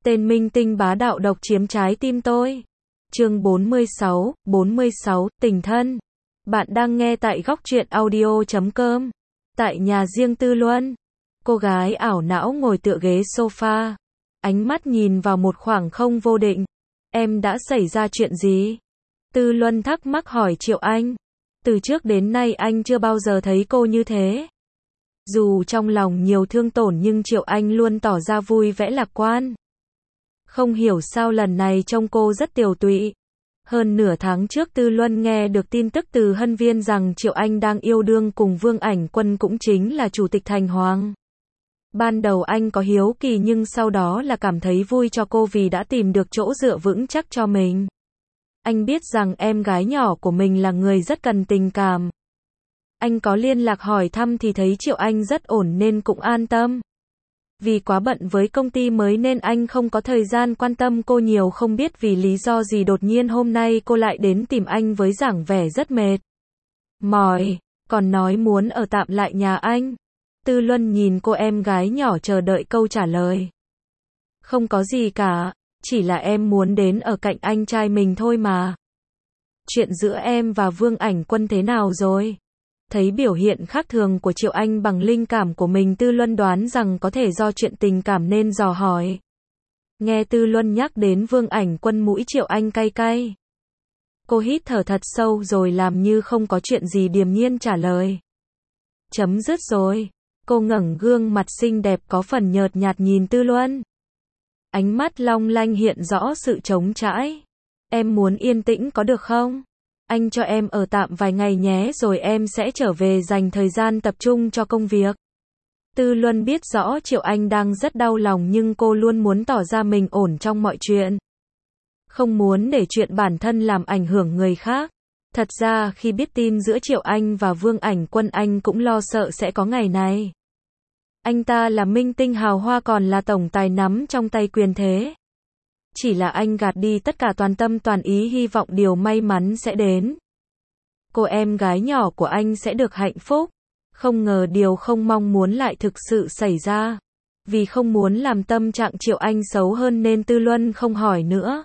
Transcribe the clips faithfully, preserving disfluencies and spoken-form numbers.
Tên minh tinh bá đạo độc chiếm trái tim tôi. Chương bốn mươi sáu, bốn mươi sáu, tình thân. Bạn đang nghe tại góc truyện audio chấm com. Tại nhà riêng Tư Luân, cô gái ảo não ngồi tựa ghế sofa, ánh mắt nhìn vào một khoảng không vô định. Em đã xảy ra chuyện gì? Tư Luân thắc mắc hỏi Triệu Anh. Từ trước đến nay anh chưa bao giờ thấy cô như thế. Dù trong lòng nhiều thương tổn nhưng Triệu Anh luôn tỏ ra vui vẻ lạc quan. Không hiểu sao lần này trông cô rất tiều tụy. Hơn nửa tháng trước Tư Luân nghe được tin tức từ Hân Viên rằng Triệu Anh đang yêu đương cùng Vương Ảnh Quân, cũng chính là Chủ tịch Thành Hoàng. Ban đầu anh có hiếu kỳ nhưng sau đó là cảm thấy vui cho cô vì đã tìm được chỗ dựa vững chắc cho mình. Anh biết rằng em gái nhỏ của mình là người rất cần tình cảm. Anh có liên lạc hỏi thăm thì thấy Triệu Anh rất ổn nên cũng an tâm. Vì quá bận với công ty mới nên anh không có thời gian quan tâm cô nhiều, không biết vì lý do gì đột nhiên hôm nay cô lại đến tìm anh với dáng vẻ rất mệt mỏi, còn nói muốn ở tạm lại nhà anh. Tư Luân nhìn cô em gái nhỏ chờ đợi câu trả lời. Không có gì cả, chỉ là em muốn đến ở cạnh anh trai mình thôi mà. Chuyện giữa em và Vương Ảnh Quân thế nào rồi? Thấy biểu hiện khác thường của Triệu Anh bằng linh cảm của mình, Tư Luân đoán rằng có thể do chuyện tình cảm nên dò hỏi. Nghe Tư Luân nhắc đến Vương Ảnh Quân, mũi Triệu Anh cay cay. Cô hít thở thật sâu rồi làm như không có chuyện gì điềm nhiên trả lời. Chấm dứt rồi. Cô ngẩng gương mặt xinh đẹp có phần nhợt nhạt nhìn Tư Luân. Ánh mắt long lanh hiện rõ sự trống trải. Em muốn yên tĩnh có được không? Anh cho em ở tạm vài ngày nhé, rồi em sẽ trở về dành thời gian tập trung cho công việc. Tư Luân biết rõ Triệu Anh đang rất đau lòng nhưng cô luôn muốn tỏ ra mình ổn trong mọi chuyện. Không muốn để chuyện bản thân làm ảnh hưởng người khác. Thật ra khi biết tin giữa Triệu Anh và Vương Ảnh Quân, anh cũng lo sợ sẽ có ngày này. Anh ta là minh tinh hào hoa, còn là tổng tài nắm trong tay quyền thế. Chỉ là anh gạt đi tất cả, toàn tâm toàn ý hy vọng điều may mắn sẽ đến. Cô em gái nhỏ của anh sẽ được hạnh phúc. Không ngờ điều không mong muốn lại thực sự xảy ra. Vì không muốn làm tâm trạng Triệu Anh xấu hơn nên Tư Luân không hỏi nữa.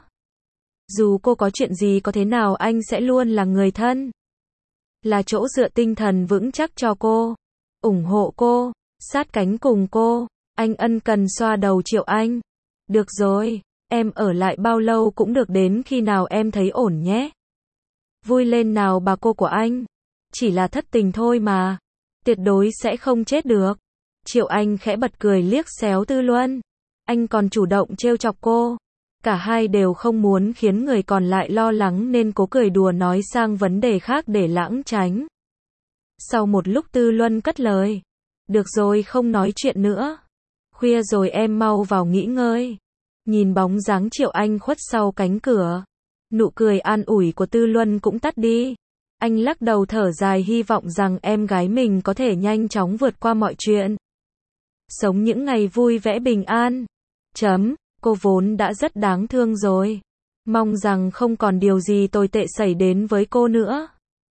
Dù cô có chuyện gì có thế nào anh sẽ luôn là người thân. Là chỗ dựa tinh thần vững chắc cho cô. ủng hộ cô, sát cánh cùng cô. Anh ân cần xoa đầu Triệu Anh. Được rồi. Em ở lại bao lâu cũng được, đến khi nào em thấy ổn nhé. Vui lên nào bà cô của anh. Chỉ là thất tình thôi mà. Tuyệt đối sẽ không chết được. Triệu Anh khẽ bật cười liếc xéo Tư Luân. Anh còn chủ động trêu chọc cô. Cả hai đều không muốn khiến người còn lại lo lắng nên cố cười đùa nói sang vấn đề khác để lãng tránh. Sau một lúc Tư Luân cất lời. Được rồi, không nói chuyện nữa. Khuya rồi, em mau vào nghỉ ngơi. Nhìn bóng dáng Triệu Anh khuất sau cánh cửa, nụ cười an ủi của Tư Luân cũng tắt đi. Anh lắc đầu thở dài, hy vọng rằng em gái mình có thể nhanh chóng vượt qua mọi chuyện. Sống những ngày vui vẻ bình an. Chấm, cô vốn đã rất đáng thương rồi. Mong rằng không còn điều gì tồi tệ xảy đến với cô nữa.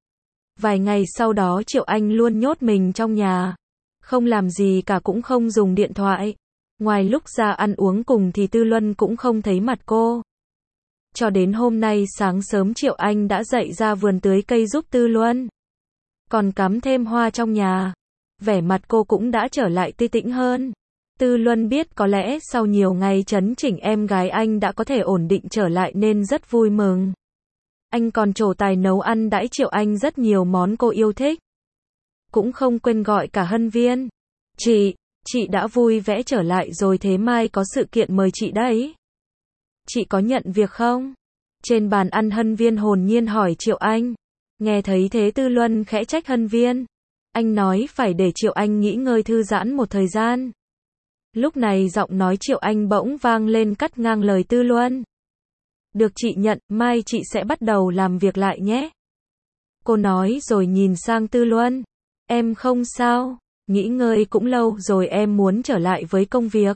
Vài ngày sau đó Triệu Anh luôn nhốt mình trong nhà. Không làm gì cả, cũng không dùng điện thoại. Ngoài lúc ra ăn uống cùng thì Tư Luân cũng không thấy mặt cô. Cho đến hôm nay sáng sớm Triệu Anh đã dậy ra vườn tưới cây giúp Tư Luân. Còn cắm thêm hoa trong nhà. Vẻ mặt cô cũng đã trở lại tươi tĩnh hơn. Tư Luân biết có lẽ sau nhiều ngày chấn chỉnh em gái anh đã có thể ổn định trở lại nên rất vui mừng. Anh còn trổ tài nấu ăn đãi Triệu Anh rất nhiều món cô yêu thích. Cũng không quên gọi cả Hân Viên. Chị, chị đã vui vẻ trở lại rồi, thế mai có sự kiện mời chị đấy. Chị có nhận việc không? Trên bàn ăn Hân Viên hồn nhiên hỏi Triệu Anh. Nghe thấy thế Tư Luân khẽ trách Hân Viên. Anh nói phải để Triệu Anh nghỉ ngơi thư giãn một thời gian. Lúc này giọng nói Triệu Anh bỗng vang lên cắt ngang lời Tư Luân. Được, chị nhận, mai chị sẽ bắt đầu làm việc lại nhé. Cô nói rồi nhìn sang Tư Luân. Em không sao, nghỉ ngơi cũng lâu rồi, em muốn trở lại với công việc.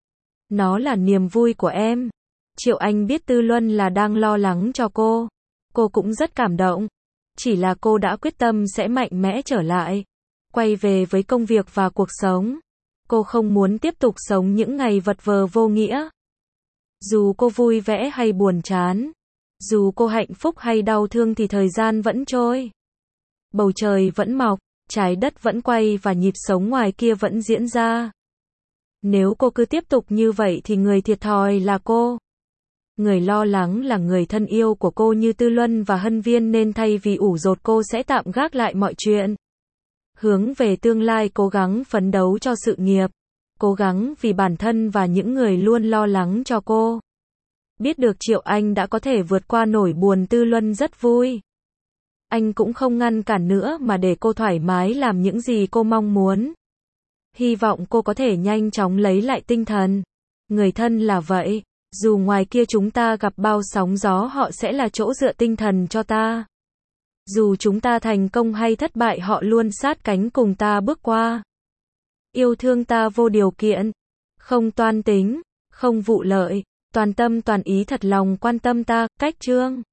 Nó là niềm vui của em. Triệu Anh biết Tư Luân là đang lo lắng cho cô. Cô cũng rất cảm động. Chỉ là cô đã quyết tâm sẽ mạnh mẽ trở lại. Quay về với công việc và cuộc sống. Cô không muốn tiếp tục sống những ngày vật vờ vô nghĩa. Dù cô vui vẻ hay buồn chán, dù cô hạnh phúc hay đau thương thì thời gian vẫn trôi. Bầu trời vẫn mọc, trái đất vẫn quay và nhịp sống ngoài kia vẫn diễn ra. Nếu cô cứ tiếp tục như vậy thì người thiệt thòi là cô. Người lo lắng là người thân yêu của cô như Tư Luân và Hân Viên, nên thay vì ủ dột cô sẽ tạm gác lại mọi chuyện. Hướng về tương lai, cố gắng phấn đấu cho sự nghiệp. Cố gắng vì bản thân và những người luôn lo lắng cho cô. Biết được Triệu Anh đã có thể vượt qua nỗi buồn, Tư Luân rất vui. Anh cũng không ngăn cản nữa mà để cô thoải mái làm những gì cô mong muốn. Hy vọng cô có thể nhanh chóng lấy lại tinh thần. Người thân là vậy. Dù ngoài kia chúng ta gặp bao sóng gió, họ sẽ là chỗ dựa tinh thần cho ta. Dù chúng ta thành công hay thất bại, họ luôn sát cánh cùng ta bước qua. Yêu thương ta vô điều kiện, không toan tính, không vụ lợi, toàn tâm toàn ý thật lòng quan tâm ta. Cách chương